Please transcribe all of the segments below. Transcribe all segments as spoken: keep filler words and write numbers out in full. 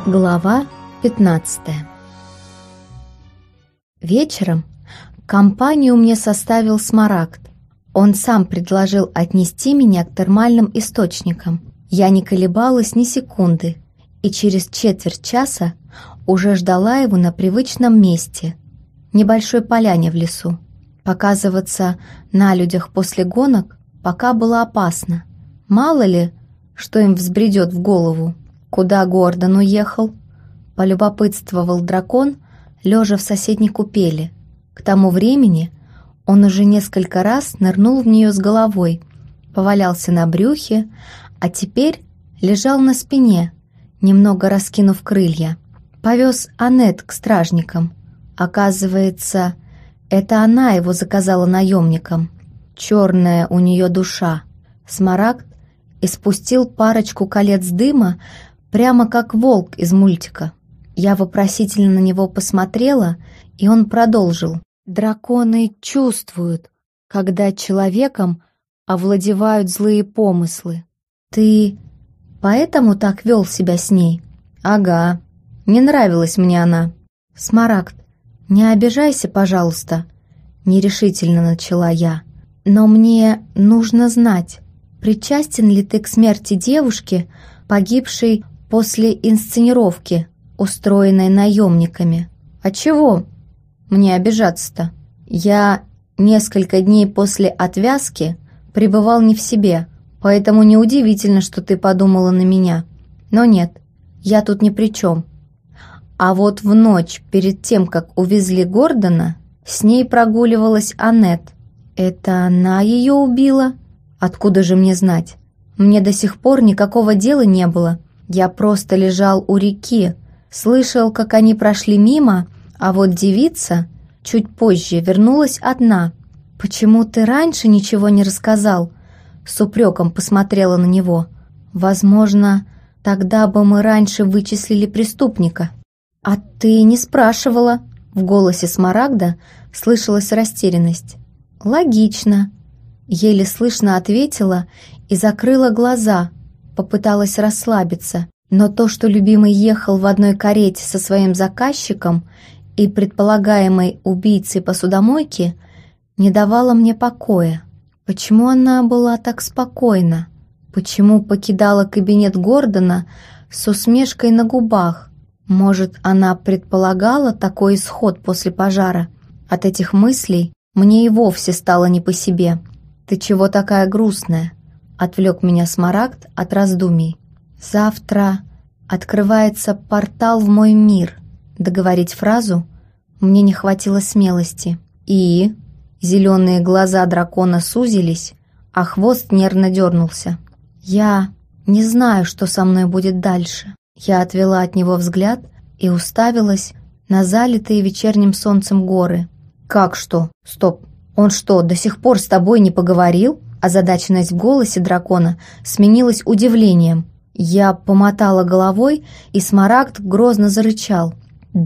Глава пятнадцатая. Вечером компанию мне составил Смарагд. Он сам предложил отнести меня к термальным источникам. Я не колебалась ни секунды, и через четверть часа уже ждала его на привычном месте, небольшой поляне в лесу. Показываться на людях после гонок пока было опасно. Мало ли, что им взбредет в голову. Куда Гордон уехал? Полюбопытствовал дракон, лежа в соседней купели. К тому времени он уже несколько раз нырнул в нее с головой, повалялся на брюхе, а теперь лежал на спине, немного раскинув крылья. Повез Аннет к стражникам. Оказывается, это она его заказала наемникам. Черная у нее душа. Смарагд испустил парочку колец дыма, прямо как волк из мультика. Я вопросительно на него посмотрела, и он продолжил. Драконы чувствуют, когда человеком овладевают злые помыслы. Ты поэтому так вел себя с ней? Ага, не нравилась мне она. Смарагд, не обижайся, пожалуйста, нерешительно начала я. Но мне нужно знать, причастен ли ты к смерти девушки, погибшей после инсценировки, устроенной наемниками. А чего мне обижаться-то? Я несколько дней после отвязки пребывал не в себе, поэтому неудивительно, что ты подумала на меня. Но нет, я тут ни при чем. А вот в ночь перед тем, как увезли Гордона, с ней прогуливалась Аннет. Это она ее убила? Откуда же мне знать? Мне до сих пор никакого дела не было. Я просто лежал у реки, слышал, как они прошли мимо, а вот девица чуть позже вернулась одна. «Почему ты раньше ничего не рассказал?» С упреком посмотрела на него. «Возможно, тогда бы мы раньше вычислили преступника». «А ты не спрашивала?» В голосе Смарагда слышалась растерянность. «Логично», — еле слышно ответила и закрыла глаза, попыталась расслабиться. Но то, что любимый ехал в одной карете со своим заказчиком и предполагаемой убийцей посудомойки, не давало мне покоя. Почему она была так спокойна? Почему покидала кабинет Гордона с усмешкой на губах? Может, она предполагала такой исход после пожара? От этих мыслей мне и вовсе стало не по себе. «Ты чего такая грустная?» — отвлек меня Смарагд от раздумий. «Завтра открывается портал в мой мир». Договорить фразу мне не хватило смелости. И зеленые глаза дракона сузились, а хвост нервно дернулся. «Я не знаю, что со мной будет дальше». Я отвела от него взгляд и уставилась на залитые вечерним солнцем горы. «Как что? Стоп! Он что, до сих пор с тобой не поговорил?» Озадаченность в голосе дракона сменилась удивлением. Я помотала головой, и Смарагд грозно зарычал.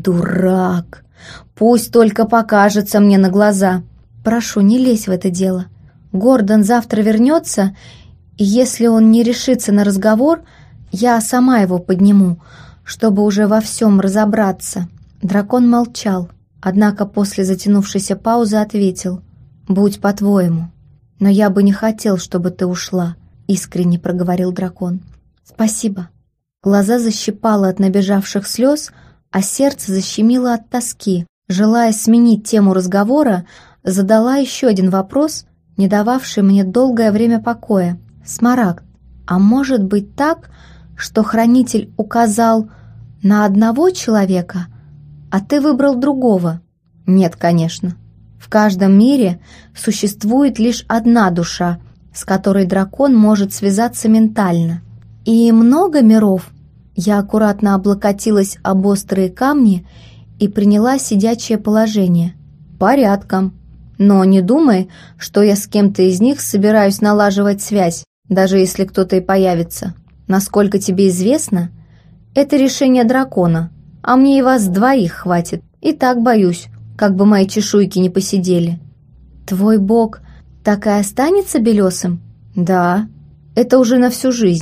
«Дурак! Пусть только покажется мне на глаза! Прошу, не лезь в это дело. Гордон завтра вернется, и если он не решится на разговор, я сама его подниму, чтобы уже во всем разобраться». Дракон молчал, однако после затянувшейся паузы ответил. «Будь по-твоему. Но я бы не хотел, чтобы ты ушла», — искренне проговорил дракон. «Спасибо». Глаза защипало от набежавших слез, а сердце защемило от тоски. Желая сменить тему разговора, задала еще один вопрос, не дававший мне долгое время покоя. «Смарагд, а может быть так, что хранитель указал на одного человека, а ты выбрал другого?» «Нет, конечно. В каждом мире существует лишь одна душа, с которой дракон может связаться ментально. И много миров?» Я аккуратно облокотилась об острые камни и приняла сидячее положение. «Порядком. Но не думай, что я с кем-то из них собираюсь налаживать связь, даже если кто-то и появится. Насколько тебе известно, это решение дракона, а мне и вас двоих хватит. И так боюсь, как бы мои чешуйки не посидели». «Твой бог так и останется белесым?» «Да, это уже на всю жизнь.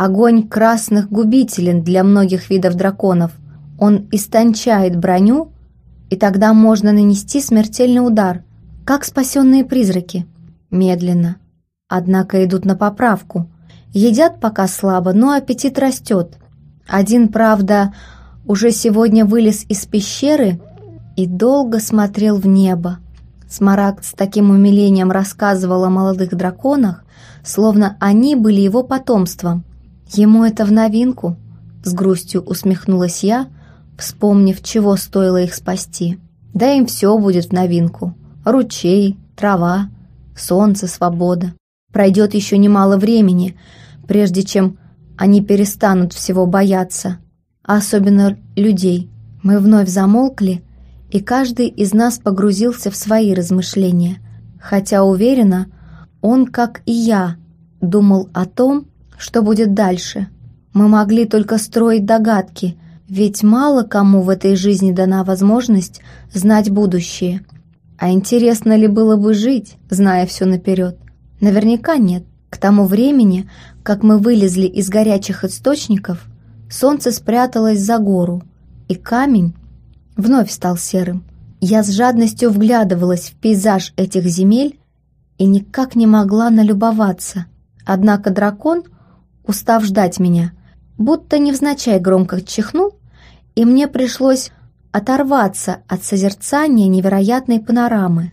Огонь красных губителен для многих видов драконов. Он истончает броню, и тогда можно нанести смертельный удар, как спасенные призраки. Медленно. Однако идут на поправку. Едят пока слабо, но аппетит растет. Один, правда, уже сегодня вылез из пещеры и долго смотрел в небо. Смарагд с таким умилением рассказывал о молодых драконах, словно они были его потомством. Ему это в новинку, с грустью усмехнулась я, вспомнив, чего стоило их спасти. Да им все будет в новинку. Ручей, трава, солнце, свобода. Пройдет еще немало времени, прежде чем они перестанут всего бояться, а особенно людей. Мы вновь замолкли, и каждый из нас погрузился в свои размышления, хотя, уверена, он, как и я, думал о том, что будет дальше. Мы могли только строить догадки, ведь мало кому в этой жизни дана возможность знать будущее. А интересно ли было бы жить, зная все наперед? Наверняка нет. К тому времени, как мы вылезли из горячих источников, солнце спряталось за гору, и камень вновь стал серым. Я с жадностью вглядывалась в пейзаж этих земель и никак не могла налюбоваться. Однако дракон, устав ждать меня, будто невзначай громко чихнул, и мне пришлось оторваться от созерцания невероятной панорамы.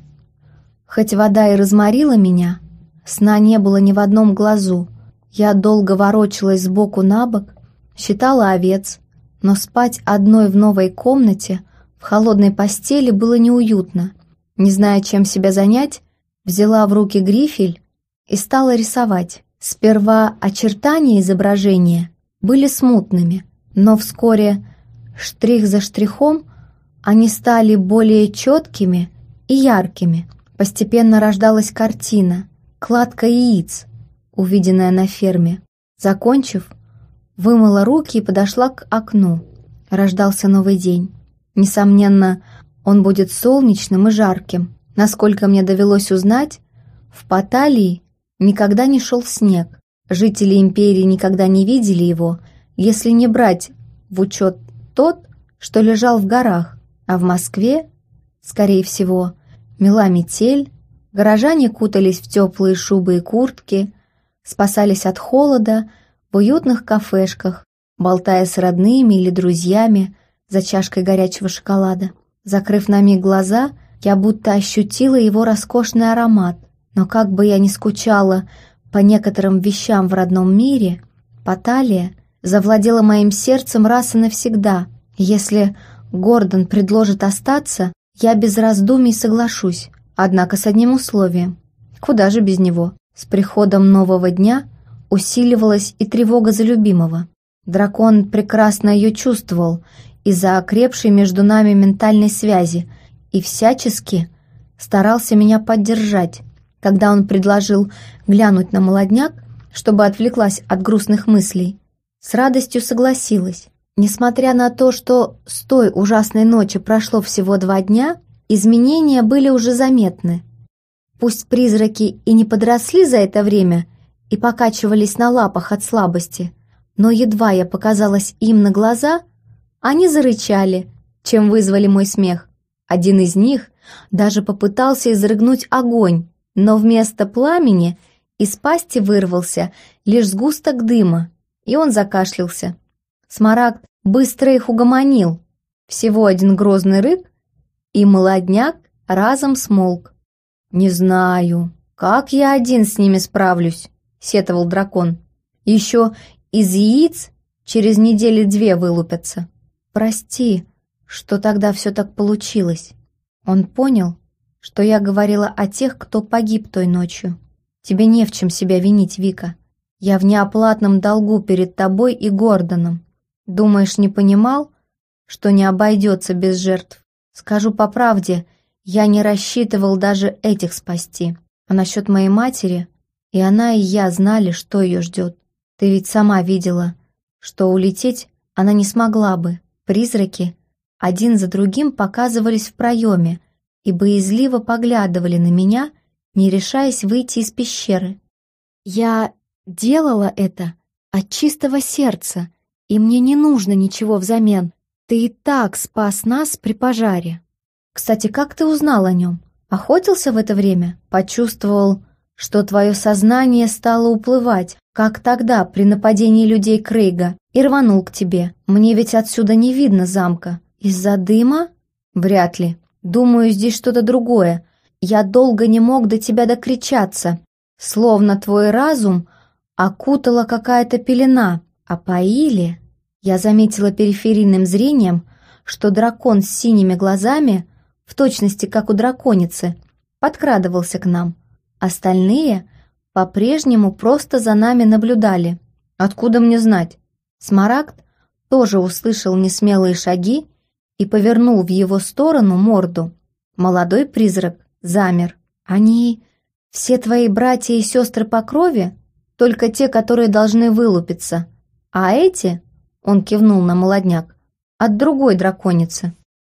Хоть вода и разморила меня, сна не было ни в одном глазу. Я долго ворочалась сбоку на бок, считала овец, но спать одной в новой комнате, в холодной постели, было неуютно. Не зная, чем себя занять, взяла в руки грифель и стала рисовать. Сперва очертания изображения были смутными, но вскоре, штрих за штрихом, они стали более четкими и яркими. Постепенно рождалась картина, кладка яиц, увиденная на ферме. Закончив, вымыла руки и подошла к окну. Рождался новый день. Несомненно, он будет солнечным и жарким. Насколько мне довелось узнать, в Паталии никогда не шел снег. Жители империи никогда не видели его, если не брать в учет тот, что лежал в горах. А в Москве, скорее всего, мела метель, горожане кутались в теплые шубы и куртки, спасались от холода в уютных кафешках, болтая с родными или друзьями за чашкой горячего шоколада. Закрыв на миг глаза, я будто ощутила его роскошный аромат. Но как бы я ни скучала по некоторым вещам в родном мире, Паталия завладела моим сердцем раз и навсегда. Если Гордон предложит остаться, я без раздумий соглашусь, однако с одним условием. Куда же без него? С приходом нового дня усиливалась и тревога за любимого. Дракон прекрасно ее чувствовал из-за окрепшей между нами ментальной связи и всячески старался меня поддержать. Когда он предложил глянуть на молодняк, чтобы отвлеклась от грустных мыслей, с радостью согласилась. Несмотря на то, что с той ужасной ночи прошло всего два дня, изменения были уже заметны. Пусть призраки и не подросли за это время и покачивались на лапах от слабости, но едва я показалась им на глаза, они зарычали, чем вызвали мой смех. Один из них даже попытался изрыгнуть огонь, но вместо пламени из пасти вырвался лишь сгусток дыма, и он закашлялся. Смарагд быстро их угомонил. Всего один грозный рык, и молодняк разом смолк. «Не знаю, как я один с ними справлюсь», — сетовал дракон. «Еще из яиц через недели две вылупятся. Прости, что тогда все так получилось». Он понял, что я говорила о тех, кто погиб той ночью. «Тебе не в чем себя винить, Вика. Я в неоплатном долгу перед тобой и Гордоном. Думаешь, не понимал, что не обойдется без жертв? Скажу по правде, я не рассчитывал даже этих спасти. А насчет моей матери, и она, и я знали, что ее ждет. Ты ведь сама видела, что улететь она не смогла бы. Призраки один за другим показывались в проеме и боязливо поглядывали на меня, не решаясь выйти из пещеры. Я делала это от чистого сердца, и мне не нужно ничего взамен. Ты и так спас нас при пожаре. Кстати, как ты узнал о нем? Охотился в это время? Почувствовал, что твое сознание стало уплывать, как тогда при нападении людей Крейга, и рванул к тебе. Мне ведь отсюда не видно замка. Из-за дыма? Вряд ли. Думаю, здесь что-то другое. Я долго не мог до тебя докричаться. Словно твой разум окутала какая-то пелена. А поили? Я заметила периферийным зрением, что дракон с синими глазами, в точности как у драконицы, подкрадывался к нам. Остальные по-прежнему просто за нами наблюдали. Откуда мне знать? Смарагд тоже услышал несмелые шаги и повернул в его сторону морду. Молодой призрак замер. «Они все твои братья и сестры по крови? Только те, которые должны вылупиться. А эти...» — он кивнул на молодняк. «От другой драконицы».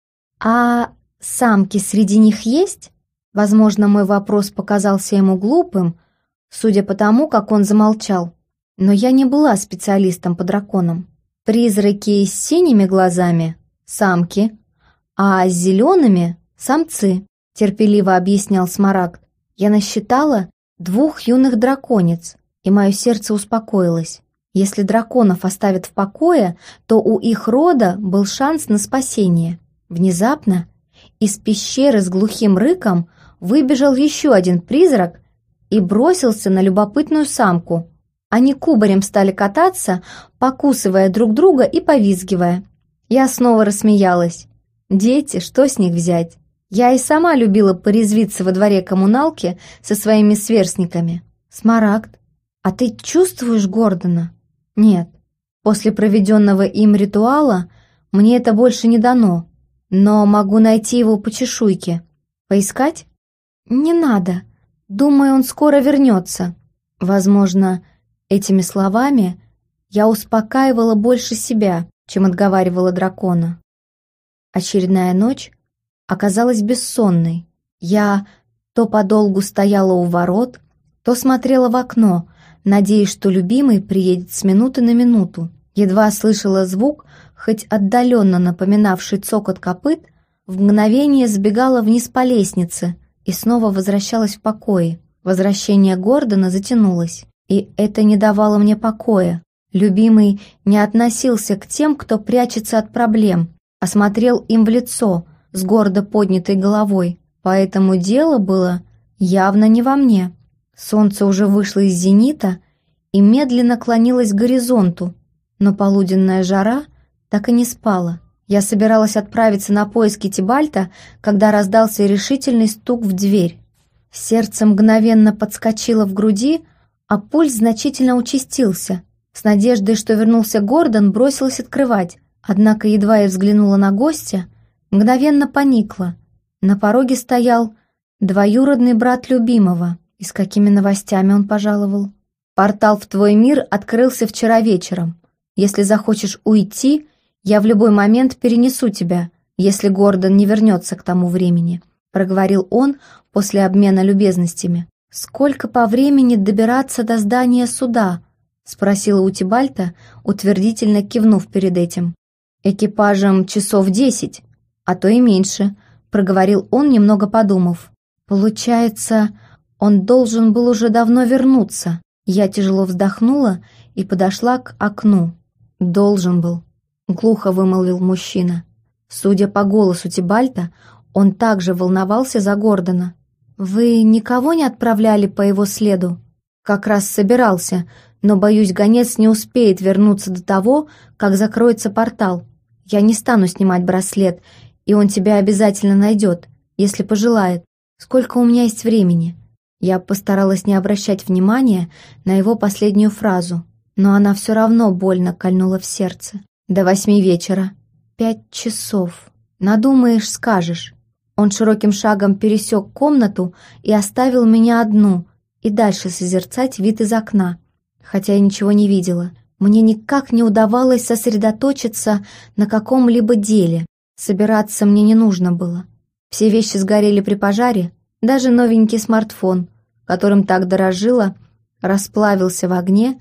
«А самки среди них есть?» Возможно, мой вопрос показался ему глупым, судя по тому, как он замолчал. Но я не была специалистом по драконам. Призраки с синими глазами — самки, а с зелеными — самцы, терпеливо объяснял Смарагд. Я насчитала двух юных драконец, и мое сердце успокоилось. Если драконов оставят в покое, то у их рода был шанс на спасение. Внезапно из пещеры с глухим рыком выбежал еще один призрак и бросился на любопытную самку. Они кубарем стали кататься, покусывая друг друга и повизгивая. Я снова рассмеялась. Дети, что с них взять? Я и сама любила порезвиться во дворе коммуналки со своими сверстниками. Смарагд, а ты чувствуешь Гордона? Нет. После проведенного им ритуала мне это больше не дано. Но могу найти его по чешуйке. Поискать? Не надо. Думаю, он скоро вернется. Возможно, этими словами я успокаивала больше себя, чем отговаривала дракона. Очередная ночь оказалась бессонной. Я то подолгу стояла у ворот, то смотрела в окно, надеясь, что любимый приедет с минуты на минуту. Едва слышала звук, хоть отдаленно напоминавший цокот копыт, в мгновение сбегала вниз по лестнице и снова возвращалась в покои. Возвращение Гордона затянулось, и это не давало мне покоя. Любимый не относился к тем, кто прячется от проблем, а смотрел им в лицо с гордо поднятой головой, поэтому дело было явно не во мне. Солнце уже вышло из зенита и медленно клонилось к горизонту, но полуденная жара так и не спала. Я собиралась отправиться на поиски Тибальта, когда раздался решительный стук в дверь. Сердце мгновенно подскочило в груди, а пульс значительно участился. С надеждой, что вернулся Гордон, бросилась открывать, однако едва я взглянула на гостя, мгновенно поникла. На пороге стоял двоюродный брат любимого. И с какими новостями он пожаловал? «Портал в твой мир открылся вчера вечером. Если захочешь уйти, я в любой момент перенесу тебя, если Гордон не вернется к тому времени», проговорил он после обмена любезностями. «Сколько по времени добираться до здания суда?» спросила у Тибальта, утвердительно кивнув перед этим. «Экипажем часов десять, а то и меньше», проговорил он, немного подумав. «Получается, он должен был уже давно вернуться». Я тяжело вздохнула и подошла к окну. «Должен был», — глухо вымолвил мужчина. Судя по голосу Тибальта, он также волновался за Гордона. «Вы никого не отправляли по его следу?» «Как раз собирался, но, боюсь, гонец не успеет вернуться до того, как закроется портал. Я не стану снимать браслет, и он тебя обязательно найдет, если пожелает. Сколько у меня есть времени?» Я постаралась не обращать внимания на его последнюю фразу, но она все равно больно кольнула в сердце. «До восьми вечера». «Пять часов. Надумаешь, скажешь». Он широким шагом пересек комнату и оставил меня одну, и дальше созерцать вид из окна, хотя я ничего не видела. Мне никак не удавалось сосредоточиться на каком-либо деле. Собираться мне не нужно было. Все вещи сгорели при пожаре, даже новенький смартфон, которым так дорожила, расплавился в огне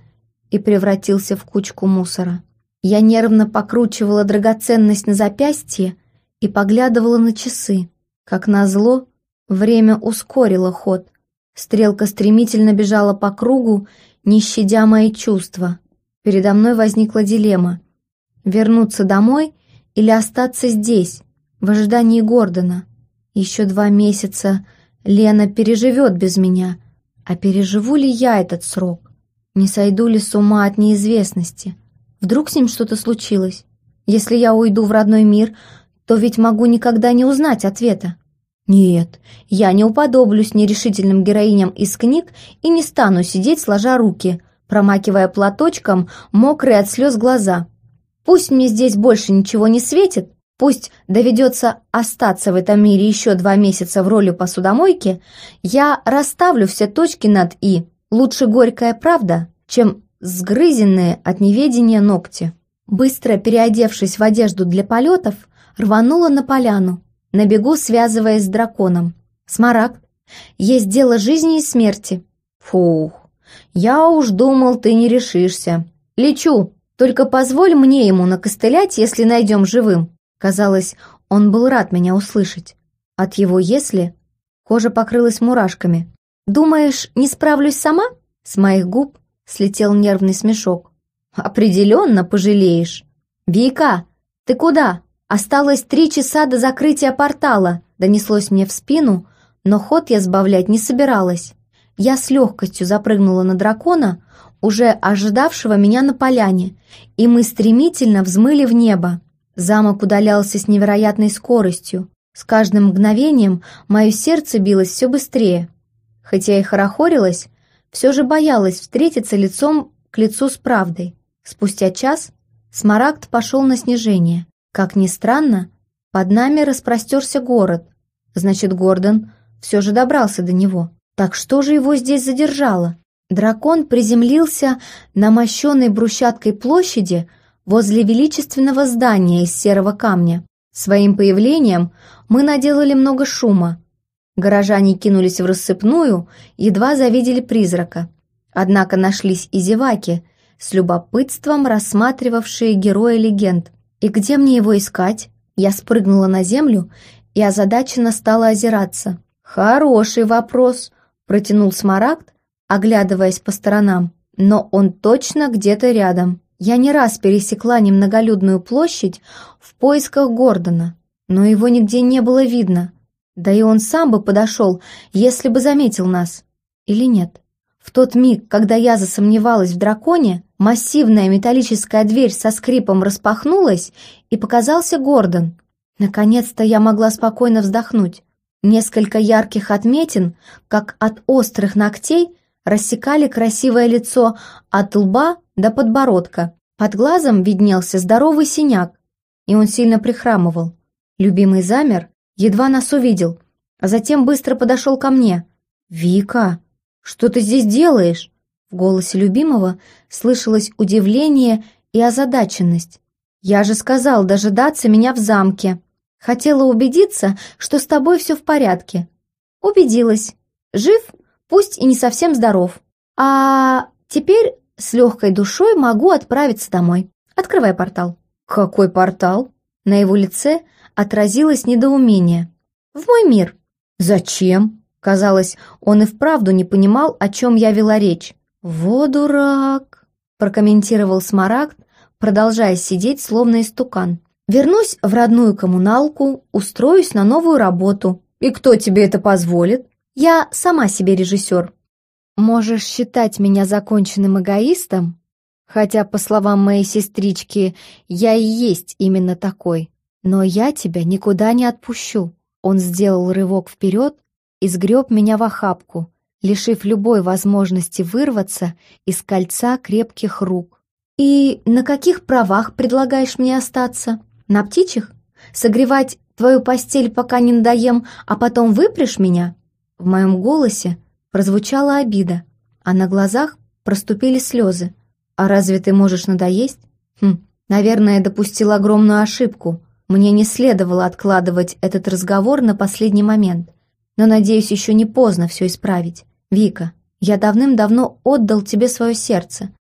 и превратился в кучку мусора. Я нервно покручивала драгоценность на запястье и поглядывала на часы. Как назло, время ускорило ход. Стрелка стремительно бежала по кругу, не щадя мои чувства. Передо мной возникла дилемма: вернуться домой или остаться здесь, в ожидании Гордона. Еще два месяца Лена переживет без меня, а переживу ли я этот срок? Не сойду ли с ума от неизвестности? Вдруг с ним что-то случилось? Если я уйду в родной мир, то ведь могу никогда не узнать ответа. Нет, я не уподоблюсь нерешительным героиням из книг и не стану сидеть сложа руки, промакивая платочком мокрые от слез глаза. Пусть мне здесь больше ничего не светит, пусть доведется остаться в этом мире еще два месяца в роли посудомойки, я расставлю все точки над «и». Лучше горькая правда, чем сгрызенные от неведения ногти. Быстро переодевшись в одежду для полетов, рванула на поляну, на бегу связываясь с драконом. «Смарагд, есть дело жизни и смерти». «Фух, я уж думал, ты не решишься. Лечу, только позволь мне ему накостылять, если найдем живым». Казалось, он был рад меня услышать. От его «если» кожа покрылась мурашками. «Думаешь, не справлюсь сама?» С моих губ слетел нервный смешок. «Определенно пожалеешь». «Вика, ты куда? Осталось три часа до закрытия портала», донеслось мне в спину, но ход я сбавлять не собиралась. Я с легкостью запрыгнула на дракона, уже ожидавшего меня на поляне, и мы стремительно взмыли в небо. Замок удалялся с невероятной скоростью. С каждым мгновением мое сердце билось все быстрее. Хотя и хорохорилась, все же боялась встретиться лицом к лицу с правдой. Спустя час Смарагд пошел на снижение. Как ни странно, под нами распростерся город. Значит, Гордон все же добрался до него. Так что же его здесь задержало? Дракон приземлился на мощенной брусчаткой площади возле величественного здания из серого камня. Своим появлением мы наделали много шума. Горожане кинулись в рассыпную, едва завидели призрака. Однако нашлись и зеваки, с любопытством рассматривавшие героя легенд. «И где мне его искать?» Я спрыгнула на землю и озадаченно стала озираться. «Хороший вопрос», — протянул Смарагд, оглядываясь по сторонам. «Но он точно где-то рядом. Я не раз пересекла немноголюдную площадь в поисках Гордона, но его нигде не было видно. Да и он сам бы подошел, если бы заметил нас. Или нет? В тот миг, когда я засомневалась в драконе, массивная металлическая дверь со скрипом распахнулась, и показался Гордон. Наконец-то я могла спокойно вздохнуть. Несколько ярких отметин, как от острых ногтей, рассекали красивое лицо от лба до подбородка. Под глазом виднелся здоровый синяк, и он сильно прихрамывал. Любимый замер, едва нас увидел, а затем быстро подошел ко мне. «Вика, что ты здесь делаешь?» В голосе любимого слышалось удивление и озадаченность. «Я же сказал дожидаться меня в замке. Хотела убедиться, что с тобой все в порядке». «Убедилась. Жив, пусть и не совсем здоров. А теперь с легкой душой могу отправиться домой. Открывай портал». «Какой портал?» На его лице отразилось недоумение. «В мой мир». «Зачем?» Казалось, он и вправду не понимал, о чем я вела речь. «Во дурак!» прокомментировал Смарагд, продолжая сидеть, словно истукан. «Вернусь в родную коммуналку, устроюсь на новую работу. И кто тебе это позволит? Я сама себе режиссер. Можешь считать меня законченным эгоистом, хотя, по словам моей сестрички, я и есть именно такой. Но я тебя никуда не отпущу». Он сделал рывок вперед и сгреб меня в охапку, лишив любой возможности вырваться из кольца крепких рук. «И на каких правах предлагаешь мне остаться? На птичьих? Согревать твою постель, пока не надоем, а потом выпрешь меня?» В моем голосе прозвучала обида, а на глазах проступили слезы. «А разве ты можешь надоесть?» Хм, наверное, я допустила огромную ошибку. Мне не следовало откладывать этот разговор на последний момент. Но, надеюсь, еще не поздно все исправить. «Вика, я давным-давно отдал тебе свое сердце.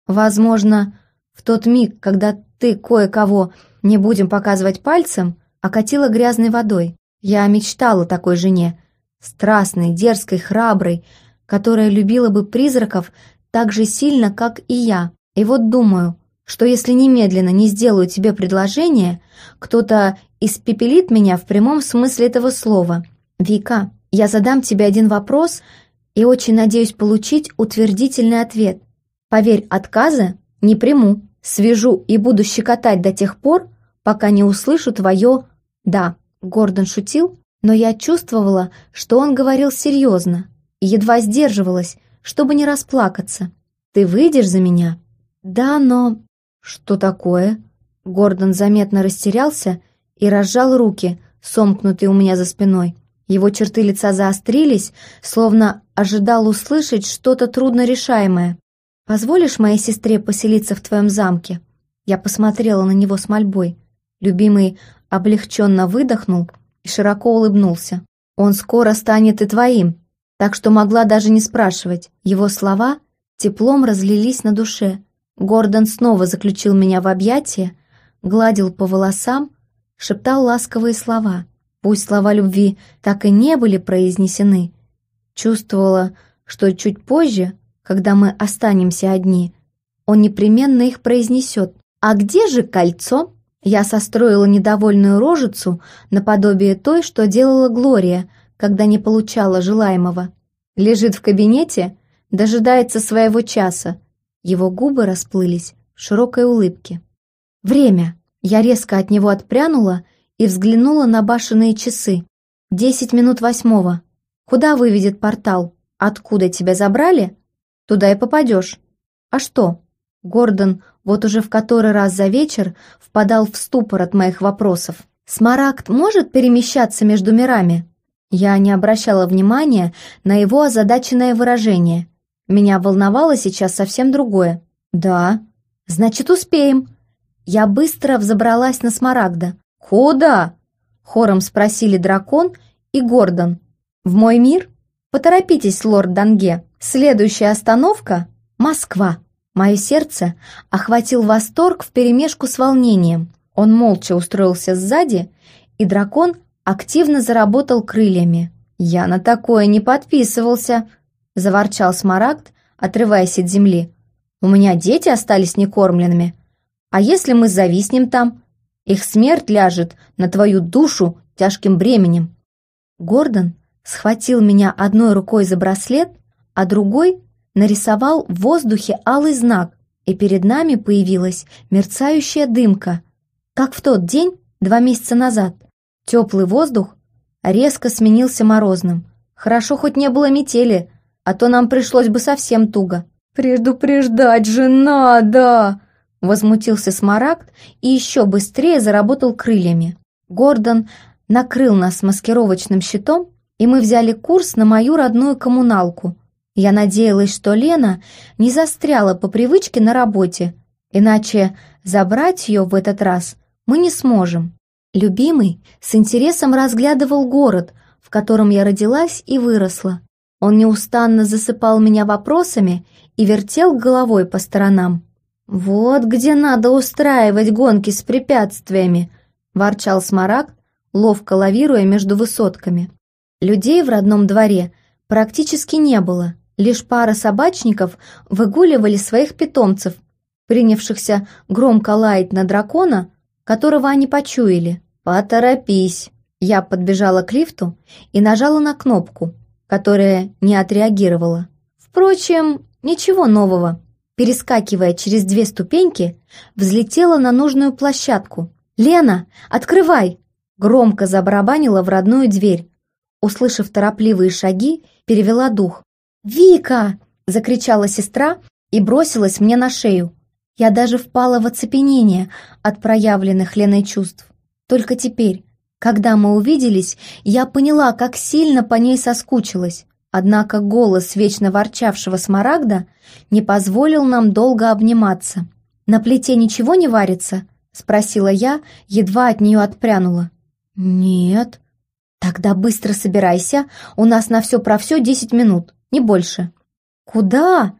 Возможно, в тот миг, когда ты кое-кого, не будем показывать пальцем, окатила грязной водой. Я мечтала о такой жене, страстной, дерзкой, храброй, которая любила бы призраков так же сильно, как и я. И вот думаю, что если немедленно не сделаю тебе предложение, кто-то испепелит меня в прямом смысле этого слова. Вика, я задам тебе один вопрос и очень надеюсь получить утвердительный ответ. Поверь, отказа не приму. Свяжу и буду щекотать до тех пор, пока не услышу твое «да». Гордон шутил, но я чувствовала, что он говорил серьезно, и едва сдерживалась, чтобы не расплакаться. «Ты выйдешь за меня?» «Да, но...» «Что такое?» Гордон заметно растерялся и разжал руки, сомкнутые у меня за спиной. Его черты лица заострились, словно ожидал услышать что-то труднорешаемое. «Позволишь моей сестре поселиться в твоем замке?» Я посмотрела на него с мольбой. Любимый облегченно выдохнул и широко улыбнулся. «Он скоро станет и твоим», так что могла даже не спрашивать. Его слова теплом разлились на душе. Гордон снова заключил меня в объятия, гладил по волосам, шептал ласковые слова. Пусть слова любви так и не были произнесены. Чувствовала, что чуть позже, когда мы останемся одни, он непременно их произнесет. «А где же кольцо?» Я состроила недовольную рожицу наподобие той, что делала Глория, когда не получала желаемого. Лежит в кабинете, дожидается своего часа. Его губы расплылись в широкой улыбке. «Время!» Я резко от него отпрянула и взглянула на башенные часы. «Десять минут восьмого. Куда выведет портал? Откуда тебя забрали? Туда и попадешь. А что?» Гордон вот уже в который раз за вечер впадал в ступор от моих вопросов. «Смарагд может перемещаться между мирами?» Я не обращала внимания на его озадаченное выражение. Меня волновало сейчас совсем другое. «Да». «Значит, успеем». Я быстро взобралась на Смарагда. «Куда?» — хором спросили дракон и Гордон. «В мой мир? Поторопитесь, лорд Данге. Следующая остановка — Москва». Мое сердце охватил восторг вперемешку с волнением. Он молча устроился сзади, и дракон активно заработал крыльями. «Я на такое не подписывался», — заворчал Смарагд, отрываясь от земли. «У меня дети остались некормленными. А если мы зависнем там? Их смерть ляжет на твою душу тяжким бременем». Гордон схватил меня одной рукой за браслет, а другой нарисовал в воздухе алый знак, и перед нами появилась мерцающая дымка, как в тот день, два месяца назад. Теплый воздух резко сменился морозным. Хорошо хоть не было метели, а то нам пришлось бы совсем туго. «Предупреждать же надо!» — возмутился Смарагд и еще быстрее заработал крыльями. Гордон накрыл нас маскировочным щитом, и мы взяли курс на мою родную коммуналку. Я надеялась, что Лена не застряла по привычке на работе, иначе забрать ее в этот раз мы не сможем. Любимый с интересом разглядывал город, в котором я родилась и выросла. Он неустанно засыпал меня вопросами и вертел головой по сторонам. «Вот где надо устраивать гонки с препятствиями», — ворчал Смарагд, ловко лавируя между высотками. Людей в родном дворе практически не было. Лишь пара собачников выгуливали своих питомцев, принявшихся громко лаять на дракона, которого они почуяли. «Поторопись!» Я подбежала к лифту и нажала на кнопку, которая не отреагировала. Впрочем, ничего нового. Перескакивая через две ступеньки, взлетела на нужную площадку. «Лена, открывай!» Громко забарабанила в родную дверь. Услышав торопливые шаги, перевела дух. «Вика!» — закричала сестра и бросилась мне на шею. Я даже впала в оцепенение от проявленных Леной чувств. Только теперь, когда мы увиделись, я поняла, как сильно по ней соскучилась. Однако голос вечно ворчавшего Смарагда не позволил нам долго обниматься. «На плите ничего не варится?» — спросила я, едва от нее отпрянула. «Нет». «Тогда быстро собирайся, у нас на все про все десять минут, не больше». «Куда?»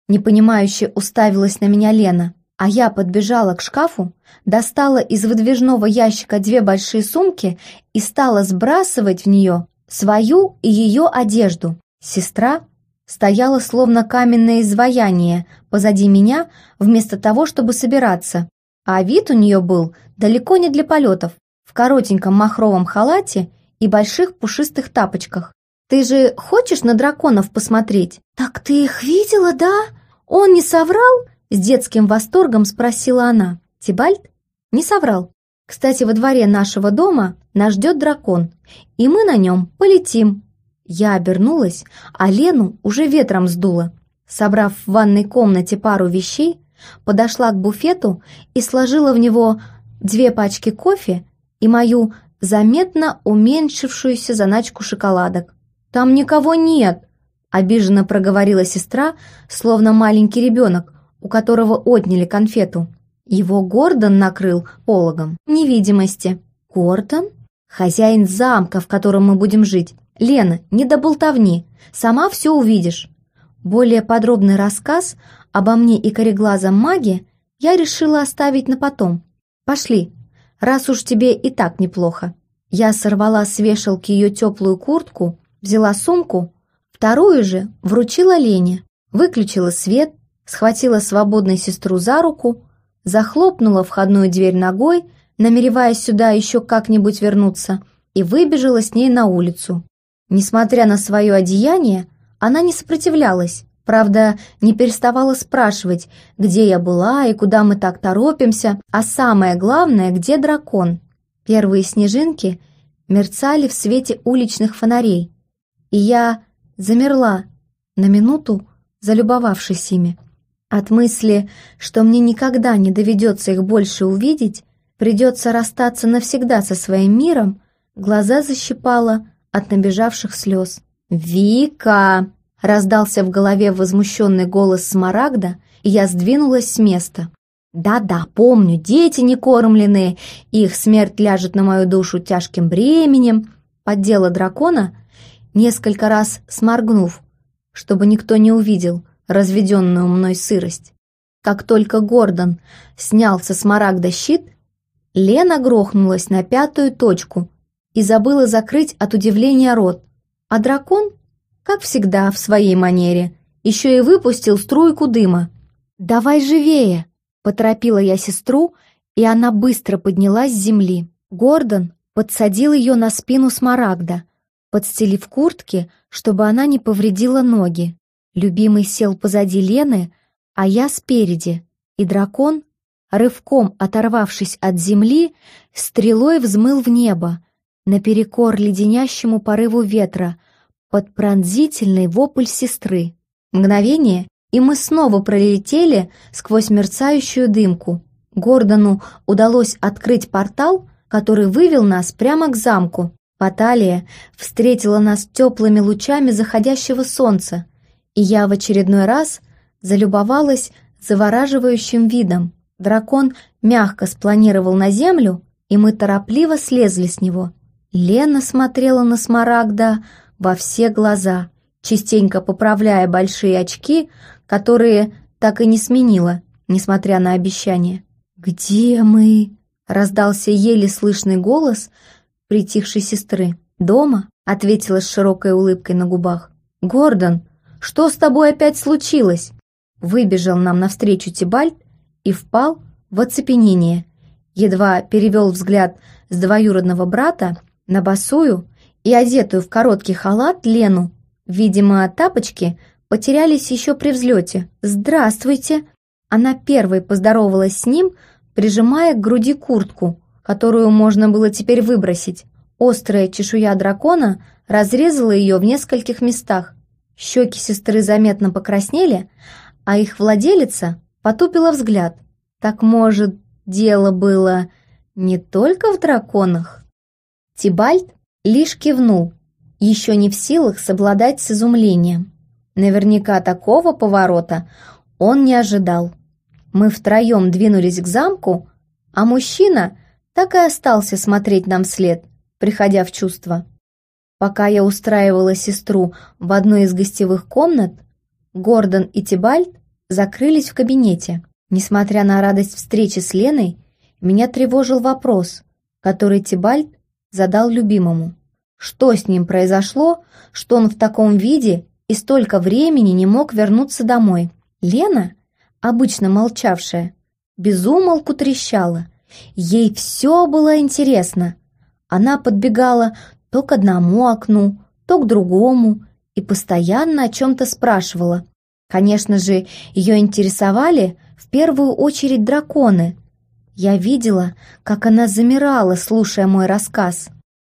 Непонимающе уставилась на меня Лена, а я подбежала к шкафу, достала из выдвижного ящика две большие сумки и стала сбрасывать в нее свою и ее одежду. Сестра стояла словно каменное изваяние позади меня, вместо того, чтобы собираться, а вид у нее был далеко не для полетов, в коротеньком махровом халате и больших пушистых тапочках. «Ты же хочешь на драконов посмотреть?» «Так ты их видела, да? Он не соврал?» С детским восторгом спросила она. Тибальт не соврал. «Кстати, во дворе нашего дома нас ждет дракон, и мы на нем полетим». Я обернулась, а Лену уже ветром сдуло. Собрав в ванной комнате пару вещей, подошла к буфету и сложила в него две пачки кофе и мою заметно уменьшившуюся заначку шоколадок. «Там никого нет», — обиженно проговорила сестра, словно маленький ребенок, у которого отняли конфету. Его Гордон накрыл пологом невидимости. «Гордон? Хозяин замка, в котором мы будем жить. Лена, не до болтовни, сама все увидишь». Более подробный рассказ обо мне и кореглазом маге я решила оставить на потом. «Пошли, раз уж тебе и так неплохо». Я сорвала с вешалки ее теплую куртку, взяла сумку, вторую же вручила Лене, выключила свет, схватила свободную сестру за руку, захлопнула входную дверь ногой, намереваясь сюда еще как-нибудь вернуться, и выбежала с ней на улицу. Несмотря на свое одеяние, она не сопротивлялась, правда, не переставала спрашивать, где я была и куда мы так торопимся, а самое главное, где дракон. Первые снежинки мерцали в свете уличных фонарей, и я замерла, на минуту залюбовавшись ими. От мысли, что мне никогда не доведется их больше увидеть, придется расстаться навсегда со своим миром, глаза защипало от набежавших слез. «Вика!» — раздался в голове возмущенный голос Смарагда, и я сдвинулась с места. «Да-да, помню, дети некормленные, их смерть ляжет на мою душу тяжким бременем», — поддела дракона, несколько раз сморгнув, чтобы никто не увидел разведенную мной сырость. Как только Гордон снял со Смарагда щит, Лена грохнулась на пятую точку и забыла закрыть от удивления рот, а дракон, как всегда в своей манере, еще и выпустил струйку дыма. «Давай живее!» — поторопила я сестру, и она быстро поднялась с земли. Гордон подсадил ее на спину Смарагда, подстелив куртки, чтобы она не повредила ноги. Любимый сел позади Лены, а я спереди, и дракон, рывком оторвавшись от земли, стрелой взмыл в небо, наперекор леденящему порыву ветра, под пронзительный вопль сестры. Мгновение, и мы снова пролетели сквозь мерцающую дымку. Гордону удалось открыть портал, который вывел нас прямо к замку. Баталия встретила нас теплыми лучами заходящего солнца, и я в очередной раз залюбовалась завораживающим видом. Дракон мягко спланировал на землю, и мы торопливо слезли с него. Лена смотрела на Смарагда во все глаза, частенько поправляя большие очки, которые так и не сменила, несмотря на обещание. «Где мы?» — раздался еле слышный голос притихшей сестры. «Дома?» — ответила с широкой улыбкой на губах. «Гордон, что с тобой опять случилось?» Выбежал нам навстречу Тибальт и впал в оцепенение. Едва перевел взгляд с двоюродного брата на босую и одетую в короткий халат Лену. Видимо, тапочки потерялись еще при взлете. «Здравствуйте!» Она первой поздоровалась с ним, прижимая к груди куртку, которую можно было теперь выбросить. Острая чешуя дракона разрезала ее в нескольких местах. Щеки сестры заметно покраснели, а их владелица потупила взгляд. Так, может, дело было не только в драконах? Тибальт лишь кивнул, еще не в силах совладать с изумлением. Наверняка такого поворота он не ожидал. Мы втроем двинулись к замку, а мужчина так и остался смотреть нам вслед, приходя в чувство. Пока я устраивала сестру в одной из гостевых комнат, Гордон и Тибальт, закрылись в кабинете. Несмотря на радость встречи с Леной, меня тревожил вопрос, который Тибальт задал любимому. Что с ним произошло, что он в таком виде и столько времени не мог вернуться домой? Лена, обычно молчавшая, без умолку трещала. Ей все было интересно. Она подбегала то к одному окну, то к другому и постоянно о чем-то спрашивала. Конечно же, ее интересовали в первую очередь драконы. Я видела, как она замирала, слушая мой рассказ.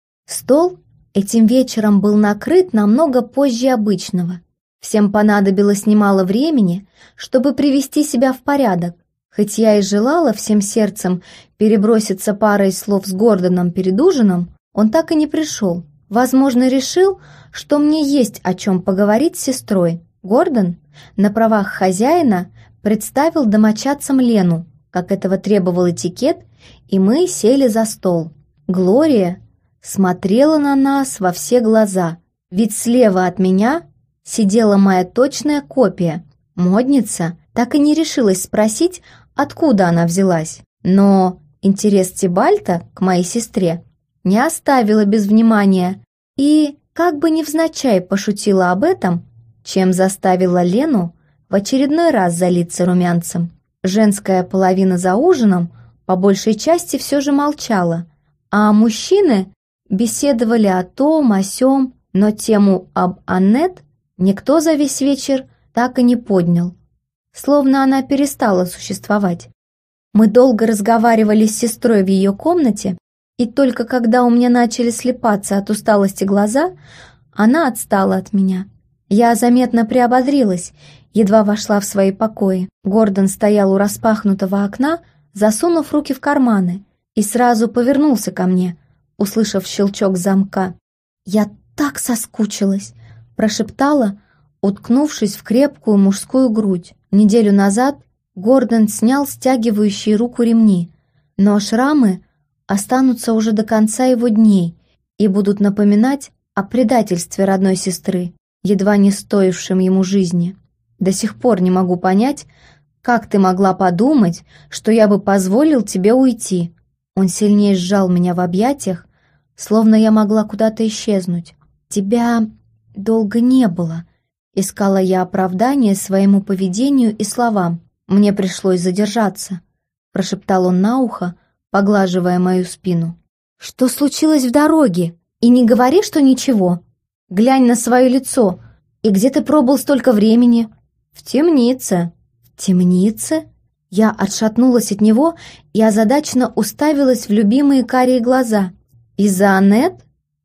Стол этим вечером был накрыт намного позже обычного. Всем понадобилось немало времени, чтобы привести себя в порядок. Хоть я и желала всем сердцем переброситься парой слов с Гордоном перед ужином, он так и не пришел. Возможно, решил, что мне есть о чем поговорить с сестрой. Гордон на правах хозяина представил домочадцам Лену, как этого требовал этикет, и мы сели за стол. Глория смотрела на нас во все глаза, ведь слева от меня сидела моя точная копия. Модница так и не решилась спросить, откуда она взялась. Но интерес Тибальта к моей сестре не оставила без внимания и, как бы невзначай, пошутила об этом, чем заставила Лену в очередной раз залиться румянцем. Женская половина за ужином по большей части все же молчала, а мужчины беседовали о том, о сём, но тему об Аннет никто за весь вечер так и не поднял, словно она перестала существовать. Мы долго разговаривали с сестрой в ее комнате, и только когда у меня начали слепаться от усталости глаза, она отстала от меня. Я заметно приободрилась, едва вошла в свои покои. Гордон стоял у распахнутого окна, засунув руки в карманы, и сразу повернулся ко мне, услышав щелчок замка. «Я так соскучилась!» – прошептала, уткнувшись в крепкую мужскую грудь. Неделю назад Гордон снял стягивающие руку ремни, но шрамы останутся уже до конца его дней и будут напоминать о предательстве родной сестры, едва не стоившем ему жизни. До сих пор не могу понять, как ты могла подумать, что я бы позволил тебе уйти. Он сильнее сжал меня в объятиях, словно я могла куда-то исчезнуть. Тебя долго не было. Искала я оправдание своему поведению и словам. Мне пришлось задержаться, прошептал он на ухо, поглаживая мою спину. Что случилось в дороге? И не говори, что ничего. Глянь на свое лицо. И где ты пробыл столько времени? В темнице. В темнице? Я отшатнулась от него и озадаченно уставилась в любимые карие глаза. Из-за Аннет?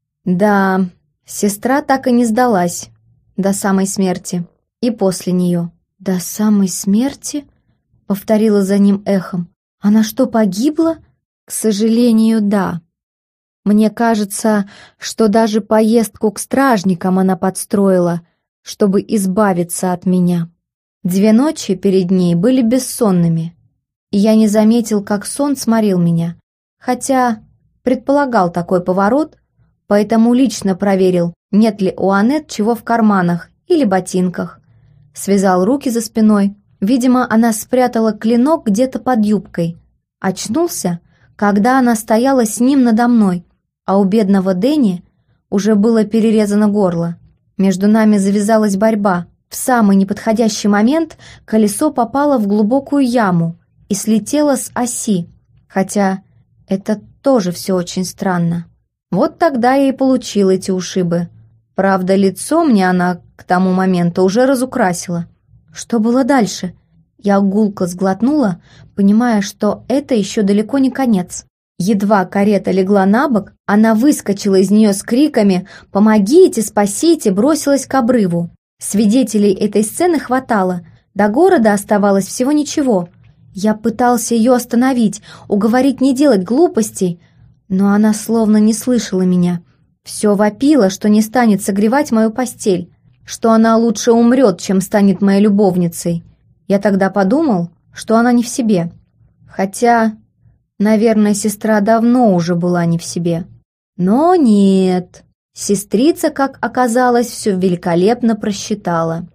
Да, сестра так и не сдалась. До самой смерти. И после нее. До самой смерти? Повторила за ним эхом. Она что, погибла? К сожалению, да. Мне кажется, что даже поездку к стражникам она подстроила, чтобы избавиться от меня. Две ночи перед ней были бессонными, и я не заметил, как сон сморил меня, хотя предполагал такой поворот, поэтому лично проверил, нет ли у Аннет чего в карманах или ботинках. Связал руки за спиной, видимо, она спрятала клинок где-то под юбкой. Очнулся, когда она стояла с ним надо мной, а у бедного Дэнни уже было перерезано горло. Между нами завязалась борьба. В самый неподходящий момент колесо попало в глубокую яму и слетело с оси, хотя это тоже все очень странно. Вот тогда я и получил эти ушибы. Правда, лицо мне она к тому моменту уже разукрасила. Что было дальше? Я гулко сглотнула, понимая, что это еще далеко не конец. Едва карета легла на бок, она выскочила из нее с криками «Помогите, спасите!», бросилась к обрыву. Свидетелей этой сцены хватало, до города оставалось всего ничего. Я пытался ее остановить, уговорить не делать глупостей, но она словно не слышала меня. Все вопило, что не станет согревать мою постель, что она лучше умрет, чем станет моей любовницей. Я тогда подумал, что она не в себе. Хотя, наверное, сестра давно уже была не в себе. Но нет, сестрица, как оказалось, все великолепно просчитала.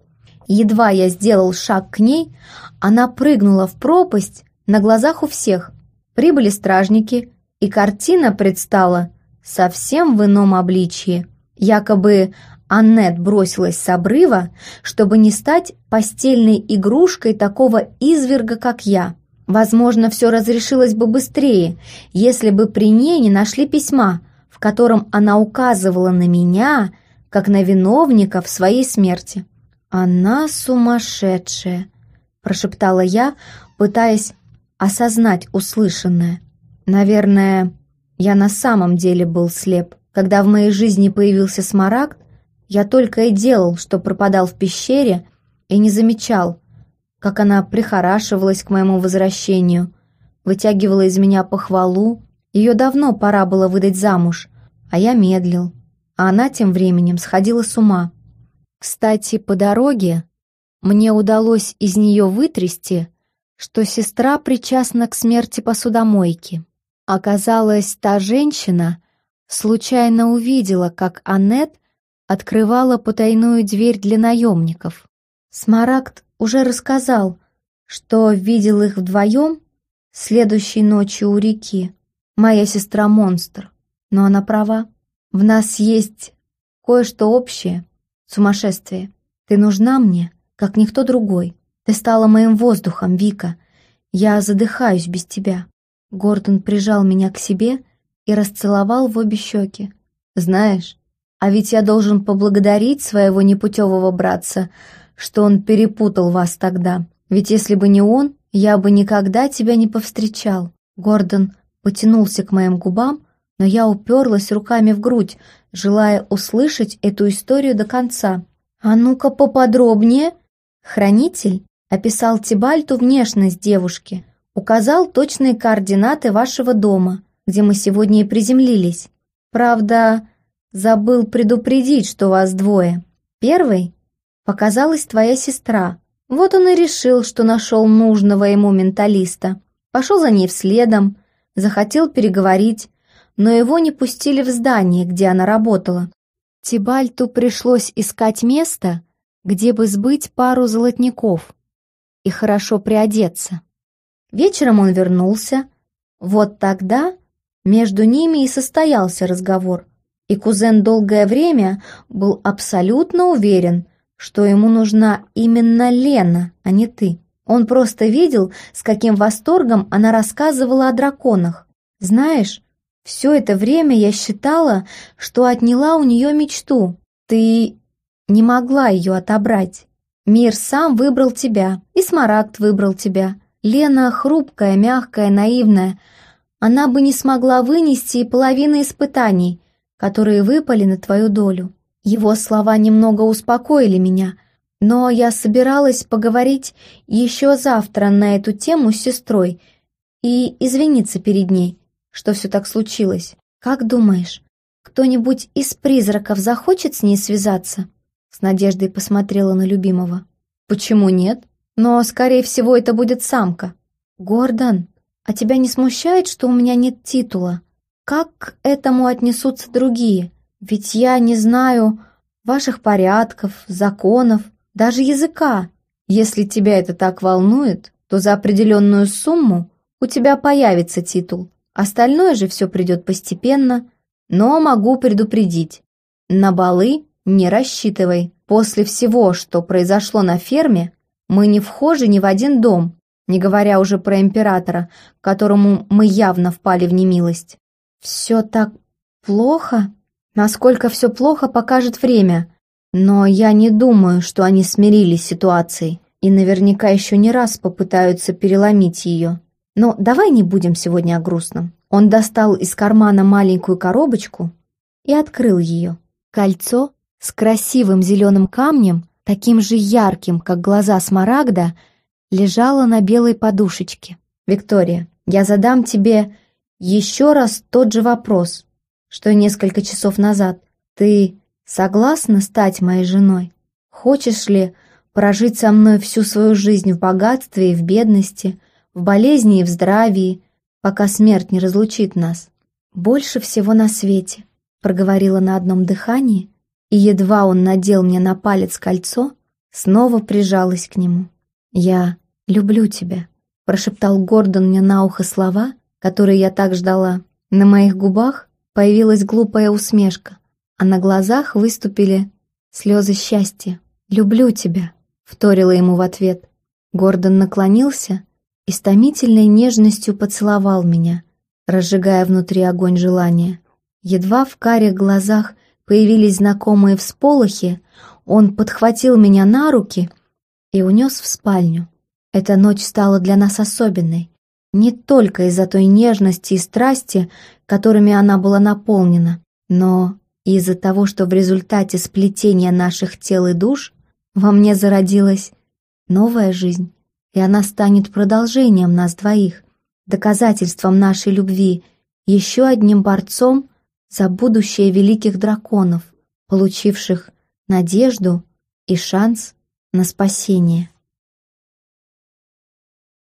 Едва я сделал шаг к ней, она прыгнула в пропасть на глазах у всех. Прибыли стражники, и картина предстала совсем в ином обличье. Якобы Аннет бросилась с обрыва, чтобы не стать постельной игрушкой такого изверга, как я. Возможно, все разрешилось бы быстрее, если бы при ней не нашли письма, в котором она указывала на меня, как на виновника в своей смерти. «Она сумасшедшая», – прошептала я, пытаясь осознать услышанное. Наверное, я на самом деле был слеп. Когда в моей жизни появился Смарагд, я только и делал, что пропадал в пещере и не замечал, как она прихорашивалась к моему возвращению, вытягивала из меня похвалу. Ее давно пора было выдать замуж, а я медлил, а она тем временем сходила с ума. Кстати, по дороге мне удалось из нее вытрясти, что сестра причастна к смерти посудомойки. Оказалось, та женщина случайно увидела, как Аннет открывала потайную дверь для наемников. Смарагд уже рассказал, что видел их вдвоем следующей ночью у реки. Моя сестра монстр, но она права. В нас есть кое-что общее — сумасшествие. Ты нужна мне, как никто другой. Ты стала моим воздухом, Вика. Я задыхаюсь без тебя. Гордон прижал меня к себе и расцеловал в обе щеки. Знаешь, а ведь я должен поблагодарить своего непутевого братца, что он перепутал вас тогда. Ведь если бы не он, я бы никогда тебя не повстречал. Гордон потянулся к моим губам, но я уперлась руками в грудь, желая услышать эту историю до конца. «А ну-ка поподробнее!» Хранитель описал Тибальту внешность девушки, указал точные координаты вашего дома, где мы сегодня и приземлились. Правда, забыл предупредить, что вас двое. Первой показалась твоя сестра. Вот он и решил, что нашел нужного ему менталиста. Пошел за ней вследом, захотел переговорить, но его не пустили в здание, где она работала. Тибальту пришлось искать место, где бы сбыть пару золотников и хорошо приодеться. Вечером он вернулся. Вот тогда между ними и состоялся разговор, и кузен долгое время был абсолютно уверен, что ему нужна именно Лена, а не ты. Он просто видел, с каким восторгом она рассказывала о драконах. Знаешь, все это время я считала, что отняла у нее мечту. Ты не могла ее отобрать. Мир сам выбрал тебя, и Смарагд выбрал тебя. Лена хрупкая, мягкая, наивная. Она бы не смогла вынести и половины испытаний, которые выпали на твою долю. Его слова немного успокоили меня, но я собиралась поговорить еще завтра на эту тему с сестрой и извиниться перед ней, что все так случилось. Как думаешь, кто-нибудь из призраков захочет с ней связаться?» С надеждой посмотрела на любимого. «Почему нет? Но, скорее всего, это будет самка». «Гордон, а тебя не смущает, что у меня нет титула? Как к этому отнесутся другие? Ведь я не знаю ваших порядков, законов, даже языка. Если тебя это так волнует, то за определенную сумму у тебя появится титул. Остальное же все придет постепенно, но могу предупредить. На балы не рассчитывай. После всего, что произошло на ферме, мы не вхожи ни в один дом, не говоря уже про императора, которому мы явно впали в немилость. Все так плохо? Насколько все плохо, покажет время. Но я не думаю, что они смирились с ситуацией и наверняка еще не раз попытаются переломить ее. Но давай не будем сегодня о грустном». Он достал из кармана маленькую коробочку и открыл ее. Кольцо с красивым зеленым камнем, таким же ярким, как глаза Смарагда, лежало на белой подушечке. «Виктория, я задам тебе еще раз тот же вопрос, что и несколько часов назад. Ты согласна стать моей женой? Хочешь ли прожить со мной всю свою жизнь в богатстве и в бедности, в болезни и в здравии, пока смерть не разлучит нас?» «Больше всего на свете», — проговорила на одном дыхании, и едва он надел мне на палец кольцо, снова прижалась к нему. «Я люблю тебя», — прошептал Гордон мне на ухо слова, которые я так ждала. На моих губах появилась глупая усмешка, а на глазах выступили слезы счастья. «Люблю тебя», — вторила ему в ответ. Гордон наклонился и с томительной нежностью поцеловал меня, разжигая внутри огонь желания. Едва в карих глазах появились знакомые всполохи, он подхватил меня на руки и унес в спальню. Эта ночь стала для нас особенной, не только из-за той нежности и страсти, которыми она была наполнена, но и из-за того, что в результате сплетения наших тел и душ во мне зародилась новая жизнь, и она станет продолжением нас двоих, доказательством нашей любви, еще одним борцом за будущее великих драконов, получивших надежду и шанс на спасение.